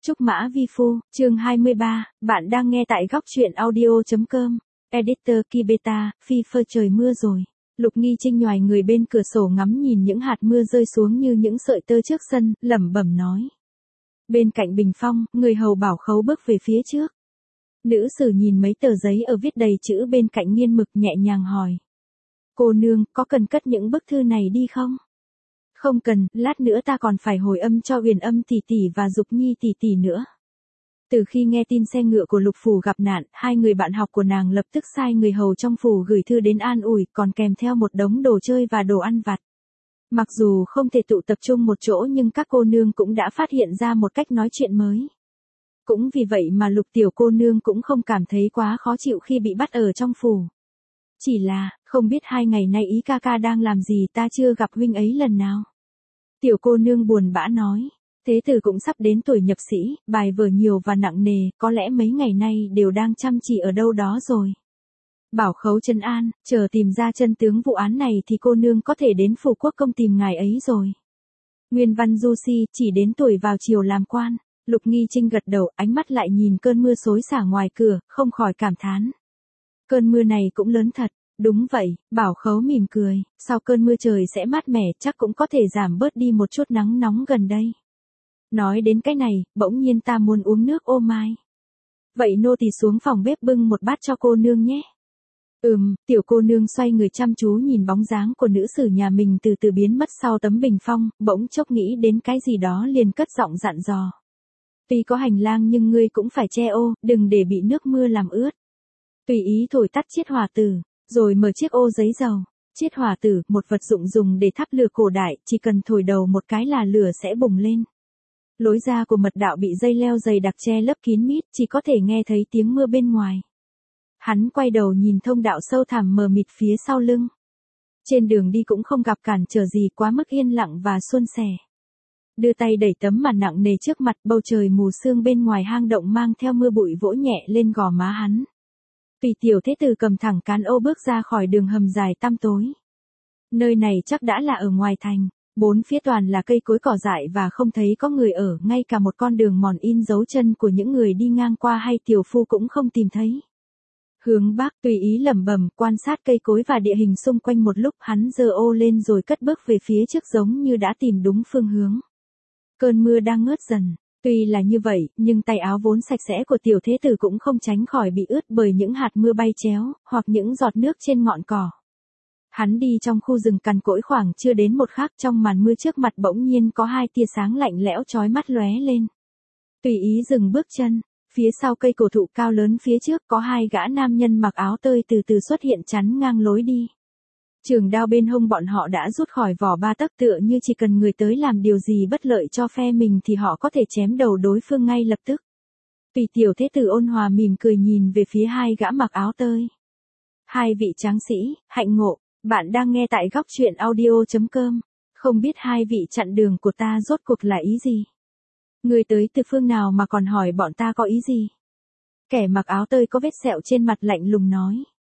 Trúc Mã Vi Phu, chương 23, bạn đang nghe tại góc truyện audio.com. Editor Kibeta, phi phơ trời mưa rồi. Lục Nghi Trinh nhoài người bên cửa sổ ngắm nhìn những hạt mưa rơi xuống như những sợi tơ trước sân, lẩm bẩm nói. Bên cạnh bình phong, người hầu Bảo Khấu bước về phía trước. Nữ sử nhìn mấy tờ giấy ở viết đầy chữ bên cạnh nghiên mực nhẹ nhàng hỏi. Cô nương, có cần cất những bức thư này đi không? Không cần, lát nữa ta còn phải hồi âm cho Huyền Âm tỷ tỷ và Dục Nhi tỷ tỷ nữa. Từ khi nghe tin xe ngựa của Lục Phủ gặp nạn, hai người bạn học của nàng lập tức sai người hầu trong phủ gửi thư đến an ủi, còn kèm theo một đống đồ chơi và đồ ăn vặt. Mặc dù không thể tụ tập trung một chỗ nhưng các cô nương cũng đã phát hiện ra một cách nói chuyện mới. Cũng vì vậy mà Lục tiểu cô nương cũng không cảm thấy quá khó chịu khi bị bắt ở trong phủ. Chỉ là, không biết 2 ngày nay Ý ca ca đang làm gì, ta chưa gặp huynh ấy lần nào. Tiểu cô nương buồn bã nói, thế tử cũng sắp đến tuổi nhập sĩ, bài vở nhiều và nặng nề, có lẽ mấy ngày nay đều đang chăm chỉ ở đâu đó rồi. Bảo Khấu trấn an, chờ tìm ra chân tướng vụ án này thì cô nương có thể đến phủ quốc công tìm ngài ấy rồi. Nguyên Văn Du Si chỉ đến tuổi vào chiều làm quan. Lục Nghi Trinh gật đầu, ánh mắt lại nhìn cơn mưa xối xả ngoài cửa, không khỏi cảm thán. Cơn mưa này cũng lớn thật. Đúng vậy, Bảo Khấu mỉm cười, sau cơn mưa trời sẽ mát mẻ, chắc cũng có thể giảm bớt đi một chút nắng nóng gần đây. Nói đến cái này, bỗng nhiên ta muốn uống nước ô mai. Vậy nô tỳ xuống phòng bếp bưng một bát cho cô nương nhé. Tiểu cô nương xoay người chăm chú nhìn bóng dáng của nữ sử nhà mình từ từ biến mất sau tấm bình phong, bỗng chốc nghĩ đến cái gì đó liền cất giọng dặn dò. Tuy có hành lang nhưng ngươi cũng phải che ô, đừng để bị nước mưa làm ướt. Tùy ý thổi tắt chiết hỏa tử. Rồi mở chiếc ô giấy dầu. Chiết hỏa tử, một vật dụng dùng để thắp lửa cổ đại, chỉ cần thổi đầu một cái là lửa sẽ bùng lên. Lối ra của mật đạo bị dây leo dày đặc che lấp kín mít, chỉ có thể nghe thấy tiếng mưa bên ngoài. Hắn quay đầu nhìn thông đạo sâu thẳm mờ mịt phía sau lưng. Trên đường đi cũng không gặp cản trở gì, quá mức yên lặng và suôn sẻ. Đưa tay đẩy tấm màn nặng nề trước mặt, bầu trời mù sương bên ngoài hang động mang theo mưa bụi vỗ nhẹ lên gò má hắn. Tùy tiểu thế tử cầm thẳng cán ô bước ra khỏi đường hầm dài tăm tối. Nơi này chắc đã là ở ngoài thành, 4 phía toàn là cây cối cỏ dại và không thấy có người ở, ngay cả một con đường mòn in dấu chân của những người đi ngang qua hay tiểu phu cũng không tìm thấy. Hướng bắc, tùy ý lẩm bẩm, quan sát cây cối và địa hình xung quanh một lúc, hắn giơ ô lên rồi cất bước về phía trước giống như đã tìm đúng phương hướng. Cơn mưa đang ngớt dần. Tuy là như vậy, nhưng tay áo vốn sạch sẽ của tiểu thế tử cũng không tránh khỏi bị ướt bởi những hạt mưa bay chéo, hoặc những giọt nước trên ngọn cỏ. Hắn đi trong khu rừng cằn cỗi khoảng chưa đến một khắc, trong màn mưa trước mặt bỗng nhiên có 2 tia sáng lạnh lẽo chói mắt lóe lên. Tùy ý dừng bước chân, phía sau cây cổ thụ cao lớn phía trước có 2 gã nam nhân mặc áo tơi từ từ xuất hiện chắn ngang lối đi. Trường đao bên hông bọn họ đã rút khỏi vỏ 3 tấc, tựa như chỉ cần người tới làm điều gì bất lợi cho phe mình thì họ có thể chém đầu đối phương ngay lập tức. Tùy tiểu thế tử ôn hòa mỉm cười nhìn về phía 2 gã mặc áo tơi. 2 vị tráng sĩ, hạnh ngộ, bạn đang nghe tại góc truyện audio.com. Không biết 2 vị chặn đường của ta rốt cuộc là ý gì? Người tới từ phương nào mà còn hỏi bọn ta có ý gì? Kẻ mặc áo tơi có vết sẹo trên mặt lạnh lùng nói.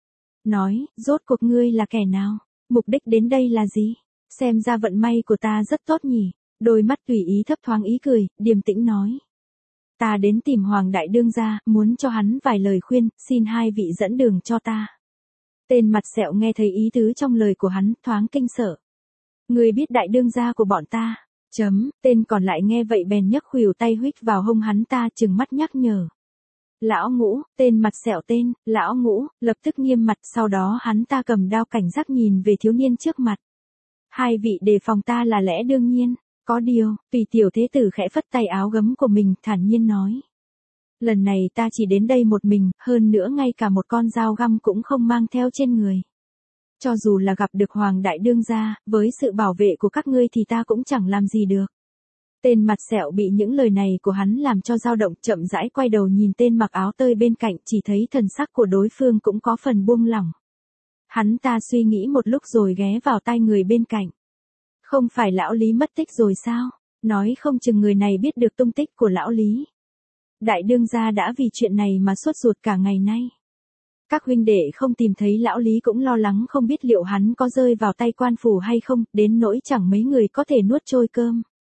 Rốt cuộc ngươi là kẻ nào? Mục đích đến đây là gì? Xem ra vận may của ta rất tốt nhỉ? Đôi mắt tùy ý thấp thoáng ý cười, điềm tĩnh nói. Ta đến tìm Hoàng đại đương gia, muốn cho hắn vài lời khuyên, xin 2 vị dẫn đường cho ta. Tên mặt sẹo nghe thấy ý tứ trong lời của hắn, thoáng kinh sợ. Ngươi biết đại đương gia của bọn ta? Tên còn lại nghe vậy bèn nhấc khuỷu tay huých vào hông hắn ta, trừng mắt nhắc nhở. Lão Ngũ, tên mặt sẹo tên, Lão Ngũ, lập tức nghiêm mặt, sau đó hắn ta cầm đao cảnh giác nhìn về thiếu niên trước mặt. 2 vị đề phòng ta là lẽ đương nhiên, có điều, tùy tiểu thế tử khẽ phất tay áo gấm của mình, thản nhiên nói. Lần này ta chỉ đến đây một mình, hơn nữa ngay cả một con dao găm cũng không mang theo trên người. Cho dù là gặp được Hoàng đại đương gia, với sự bảo vệ của các ngươi thì ta cũng chẳng làm gì được. Tên mặt sẹo bị những lời này của hắn làm cho dao động, chậm rãi quay đầu nhìn tên mặc áo tơi bên cạnh, chỉ thấy thần sắc của đối phương cũng có phần buông lỏng. Hắn ta suy nghĩ một lúc rồi ghé vào tai người bên cạnh. Không phải lão Lý mất tích rồi sao? Nói không chừng người này biết được tung tích của lão Lý. Đại đương gia đã vì chuyện này mà sốt ruột cả ngày nay. Các huynh đệ không tìm thấy lão Lý cũng lo lắng không biết liệu hắn có rơi vào tay quan phủ hay không, đến nỗi chẳng mấy người có thể nuốt trôi cơm.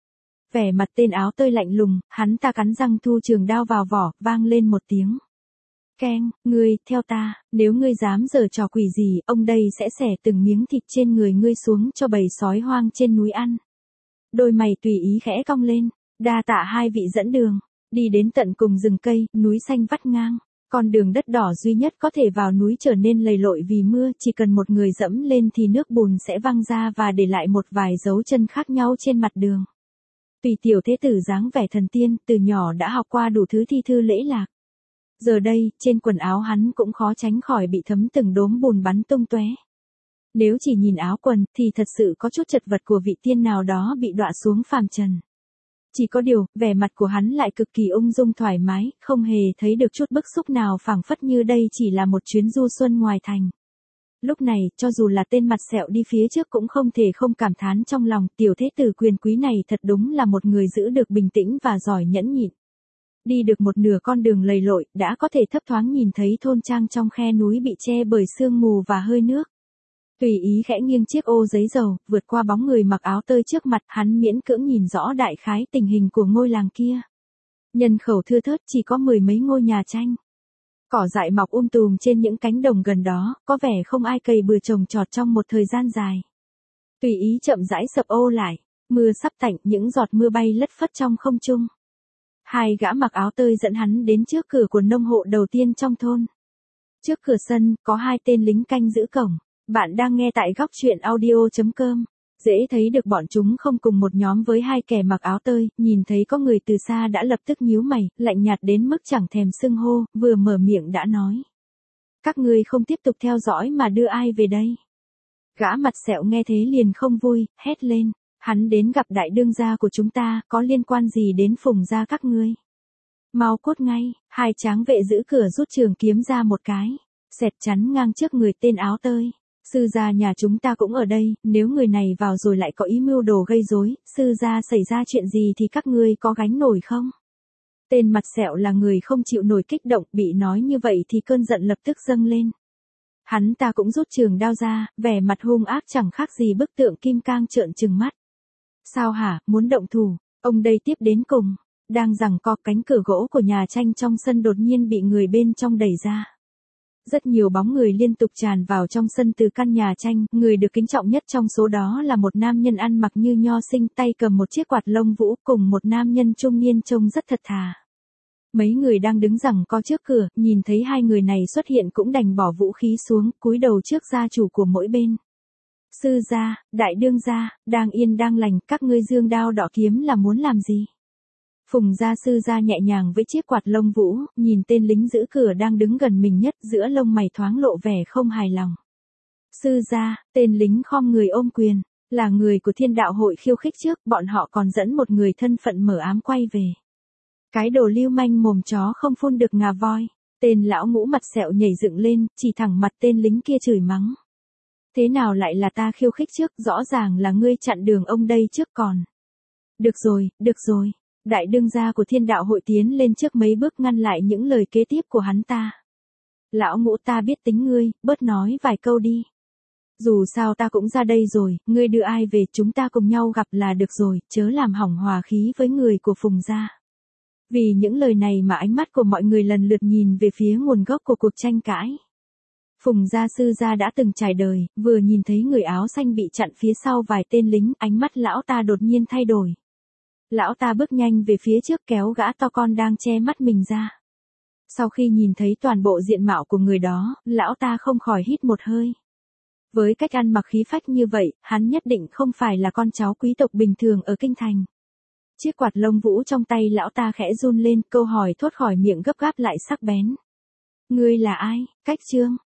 Vẻ mặt tên áo tơi lạnh lùng, hắn ta cắn răng thu trường đao vào vỏ, vang lên một tiếng. Keng, ngươi, theo ta, nếu ngươi dám giở trò quỷ gì, ông đây sẽ xẻ từng miếng thịt trên người ngươi xuống cho bầy sói hoang trên núi ăn. Đôi mày tùy ý khẽ cong lên, đa tạ hai vị dẫn đường, đi đến tận cùng rừng cây, núi xanh vắt ngang. Con đường đất đỏ duy nhất có thể vào núi trở nên lầy lội vì mưa, chỉ cần một người dẫm lên thì nước bùn sẽ văng ra và để lại một vài dấu chân khác nhau trên mặt đường. Tùy tiểu thế tử dáng vẻ thần tiên, từ nhỏ đã học qua đủ thứ thi thư lễ lạc. Giờ đây, trên quần áo hắn cũng khó tránh khỏi bị thấm từng đốm bùn bắn tung tóe. Nếu chỉ nhìn áo quần thì thật sự có chút chật vật của vị tiên nào đó bị đọa xuống phàm trần. Chỉ có điều, vẻ mặt của hắn lại cực kỳ ung dung thoải mái, không hề thấy được chút bức xúc nào, phảng phất như đây chỉ là một chuyến du xuân ngoài thành. Lúc này, cho dù là tên mặt sẹo đi phía trước cũng không thể không cảm thán trong lòng, tiểu thế tử quyền quý này thật đúng là một người giữ được bình tĩnh và giỏi nhẫn nhịn. Đi được một nửa con đường lầy lội, đã có thể thấp thoáng nhìn thấy thôn trang trong khe núi bị che bởi sương mù và hơi nước. Tùy ý khẽ nghiêng chiếc ô giấy dầu, vượt qua bóng người mặc áo tơi trước mặt, hắn miễn cưỡng nhìn rõ đại khái tình hình của ngôi làng kia. Nhân khẩu thưa thớt, chỉ có mười mấy ngôi nhà tranh. Cỏ dại mọc tùm trên những cánh đồng gần đó, có vẻ không ai cày bừa trồng trọt trong một thời gian dài. Tùy ý chậm rãi sập ô lại, mưa sắp tạnh, những giọt mưa bay lất phất trong không trung. Hai gã mặc áo tơi dẫn hắn đến trước cửa của nông hộ đầu tiên trong thôn. Trước cửa sân, có hai tên lính canh giữ cổng. Bạn đang nghe tại góc truyện audio.com. Dễ thấy được bọn chúng không cùng một nhóm với hai kẻ mặc áo tơi, nhìn thấy có người từ xa đã lập tức nhíu mày, lạnh nhạt đến mức chẳng thèm xưng hô, vừa mở miệng đã nói. Các ngươi không tiếp tục theo dõi mà đưa ai về đây? Gã mặt sẹo nghe thế liền không vui, hét lên. Hắn đến gặp đại đương gia của chúng ta, có liên quan gì đến Phùng gia các ngươi? Mau cút ngay, hai tráng vệ giữ cửa rút trường kiếm ra một cái, xẹt chắn ngang trước người tên áo tơi. Sư gia nhà chúng ta cũng ở đây, nếu người này vào rồi lại có ý mưu đồ gây rối, sư gia xảy ra chuyện gì thì các ngươi có gánh nổi không? Tên mặt sẹo là người không chịu nổi kích động, bị nói như vậy thì cơn giận lập tức dâng lên. Hắn ta cũng rút trường đao ra, vẻ mặt hung ác chẳng khác gì bức tượng kim cang trợn trừng mắt. Sao hả, muốn động thủ? Ông đây tiếp đến cùng. Đang giằng co, cánh cửa gỗ của nhà tranh trong sân đột nhiên bị người bên trong đẩy ra. Rất nhiều bóng người liên tục tràn vào trong sân từ căn nhà tranh, người được kính trọng nhất trong số đó là một nam nhân ăn mặc như nho sinh, tay cầm một chiếc quạt lông vũ, cùng một nam nhân trung niên trông rất thật thà. Mấy người đang đứng giằng co trước cửa, nhìn thấy hai người này xuất hiện cũng đành bỏ vũ khí xuống, cúi đầu trước gia chủ của mỗi bên. Sư gia, đại đương gia, đang yên đang lành, các ngươi dương đao đỏ kiếm là muốn làm gì? Phùng gia sư gia nhẹ nhàng với chiếc quạt lông vũ, nhìn tên lính giữ cửa đang đứng gần mình nhất, giữa lông mày thoáng lộ vẻ không hài lòng. Sư gia, tên lính khom người ôm quyền, là người của Thiên Đạo hội khiêu khích trước, bọn họ còn dẫn một người thân phận mở ám quay về. Cái đồ lưu manh mồm chó không phun được ngà voi. Tên lão ngũ mặt sẹo nhảy dựng lên, chỉ thẳng mặt tên lính kia chửi mắng. Thế nào lại là ta khiêu khích trước, rõ ràng là ngươi chặn đường ông đây trước còn. Được rồi, được rồi. Đại đương gia của Thiên Đạo hội tiến lên trước mấy bước ngăn lại những lời kế tiếp của hắn ta. Lão ngũ, ta biết tính ngươi, bớt nói vài câu đi. Dù sao ta cũng ra đây rồi, ngươi đưa ai về, chúng ta cùng nhau gặp là được rồi, chớ làm hỏng hòa khí với người của Phùng gia. Vì những lời này mà ánh mắt của mọi người lần lượt nhìn về phía nguồn gốc của cuộc tranh cãi. Phùng gia sư gia đã từng trải đời, vừa nhìn thấy người áo xanh bị chặn phía sau vài tên lính, ánh mắt lão ta đột nhiên thay đổi. Lão ta bước nhanh về phía trước kéo gã to con đang che mắt mình ra. Sau khi nhìn thấy toàn bộ diện mạo của người đó, lão ta không khỏi hít một hơi. Với cách ăn mặc khí phách như vậy, hắn nhất định không phải là con cháu quý tộc bình thường ở kinh thành. Chiếc quạt lông vũ trong tay lão ta khẽ run lên, câu hỏi thốt khỏi miệng gấp gáp lại sắc bén. Ngươi là ai, Cách Trương?